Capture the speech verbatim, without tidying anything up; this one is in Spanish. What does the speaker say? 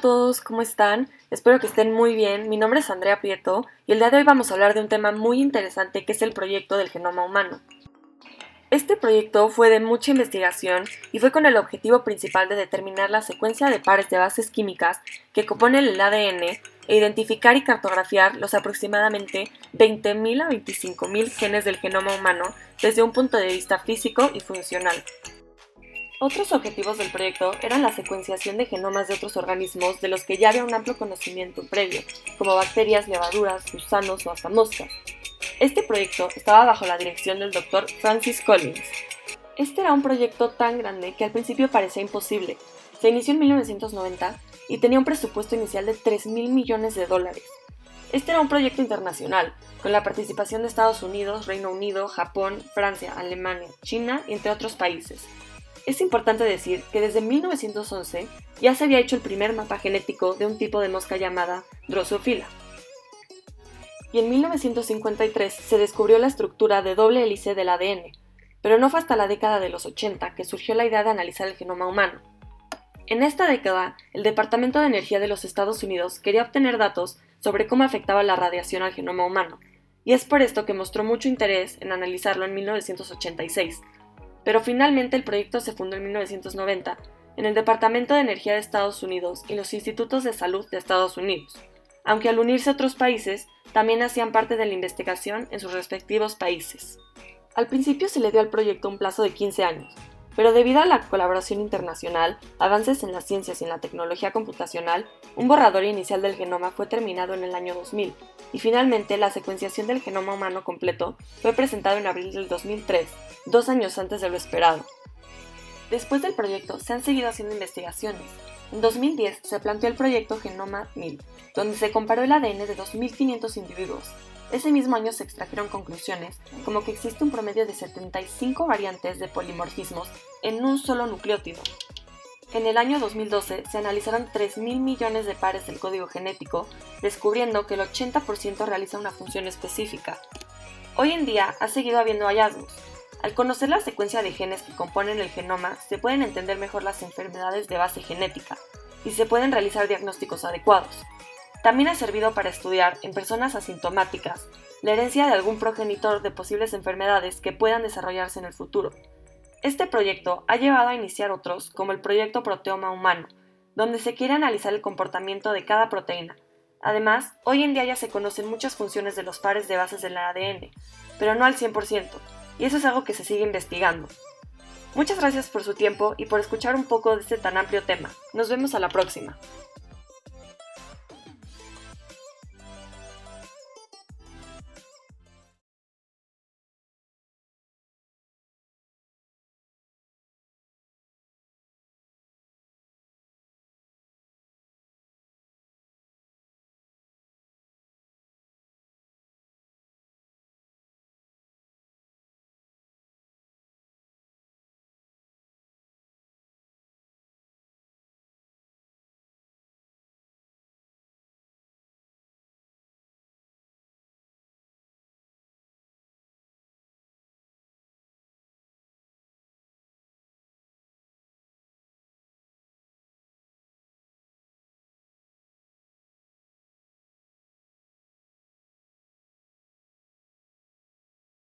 todos, ¿cómo están? Espero que estén muy bien. Mi nombre es Andrea Prieto y el día de hoy vamos a hablar de un tema muy interesante que es el proyecto del genoma humano. Este proyecto fue de mucha investigación y fue con el objetivo principal de determinar la secuencia de pares de bases químicas que componen el A D N e identificar y cartografiar los aproximadamente veinte mil a veinticinco mil genes del genoma humano desde un punto de vista físico y funcional. Otros objetivos del proyecto eran la secuenciación de genomas de otros organismos de los que ya había un amplio conocimiento previo, como bacterias, levaduras, gusanos o hasta moscas. Este proyecto estaba bajo la dirección del doctor Francis Collins. Este era un proyecto tan grande que al principio parecía imposible. Se inició en mil novecientos noventa y tenía un presupuesto inicial de tres mil millones de dólares. Este era un proyecto internacional, con la participación de Estados Unidos, Reino Unido, Japón, Francia, Alemania, China, entre otros países. Es importante decir que desde mil novecientos once ya se había hecho el primer mapa genético de un tipo de mosca llamada Drosophila. Y en mil novecientos cincuenta y tres se descubrió la estructura de doble hélice del A D N, pero no fue hasta la década de los ochenta que surgió la idea de analizar el genoma humano. En esta década, el Departamento de Energía de los Estados Unidos quería obtener datos sobre cómo afectaba la radiación al genoma humano, y es por esto que mostró mucho interés en analizarlo en mil novecientos ochenta y seis. Pero finalmente el proyecto se fundó en mil novecientos noventa en el Departamento de Energía de Estados Unidos y los Institutos de Salud de Estados Unidos, aunque al unirse otros países, también hacían parte de la investigación en sus respectivos países. Al principio se le dio al proyecto un plazo de quince años, pero debido a la colaboración internacional, avances en las ciencias y en la tecnología computacional, un borrador inicial del genoma fue terminado en el año dos mil, y finalmente la secuenciación del genoma humano completo fue presentado en abril del dos mil tres, dos años antes de lo esperado. Después del proyecto se han seguido haciendo investigaciones. En dos mil diez se planteó el proyecto Genoma mil, donde se comparó el A D N de dos mil quinientos individuos. Ese mismo año se extrajeron conclusiones como que existe un promedio de setenta y cinco variantes de polimorfismos en un solo nucleótido. En el año dos mil doce se analizaron tres mil millones de pares del código genético, descubriendo que el ochenta por ciento realiza una función específica. Hoy en día ha seguido habiendo hallazgos. Al conocer la secuencia de genes que componen el genoma, se pueden entender mejor las enfermedades de base genética y se pueden realizar diagnósticos adecuados. También ha servido para estudiar, en personas asintomáticas, la herencia de algún progenitor de posibles enfermedades que puedan desarrollarse en el futuro. Este proyecto ha llevado a iniciar otros, como el proyecto Proteoma Humano, donde se quiere analizar el comportamiento de cada proteína. Además, hoy en día ya se conocen muchas funciones de los pares de bases del A D N, pero no al cien por ciento, y eso es algo que se sigue investigando. Muchas gracias por su tiempo y por escuchar un poco de este tan amplio tema. Nos vemos a la próxima.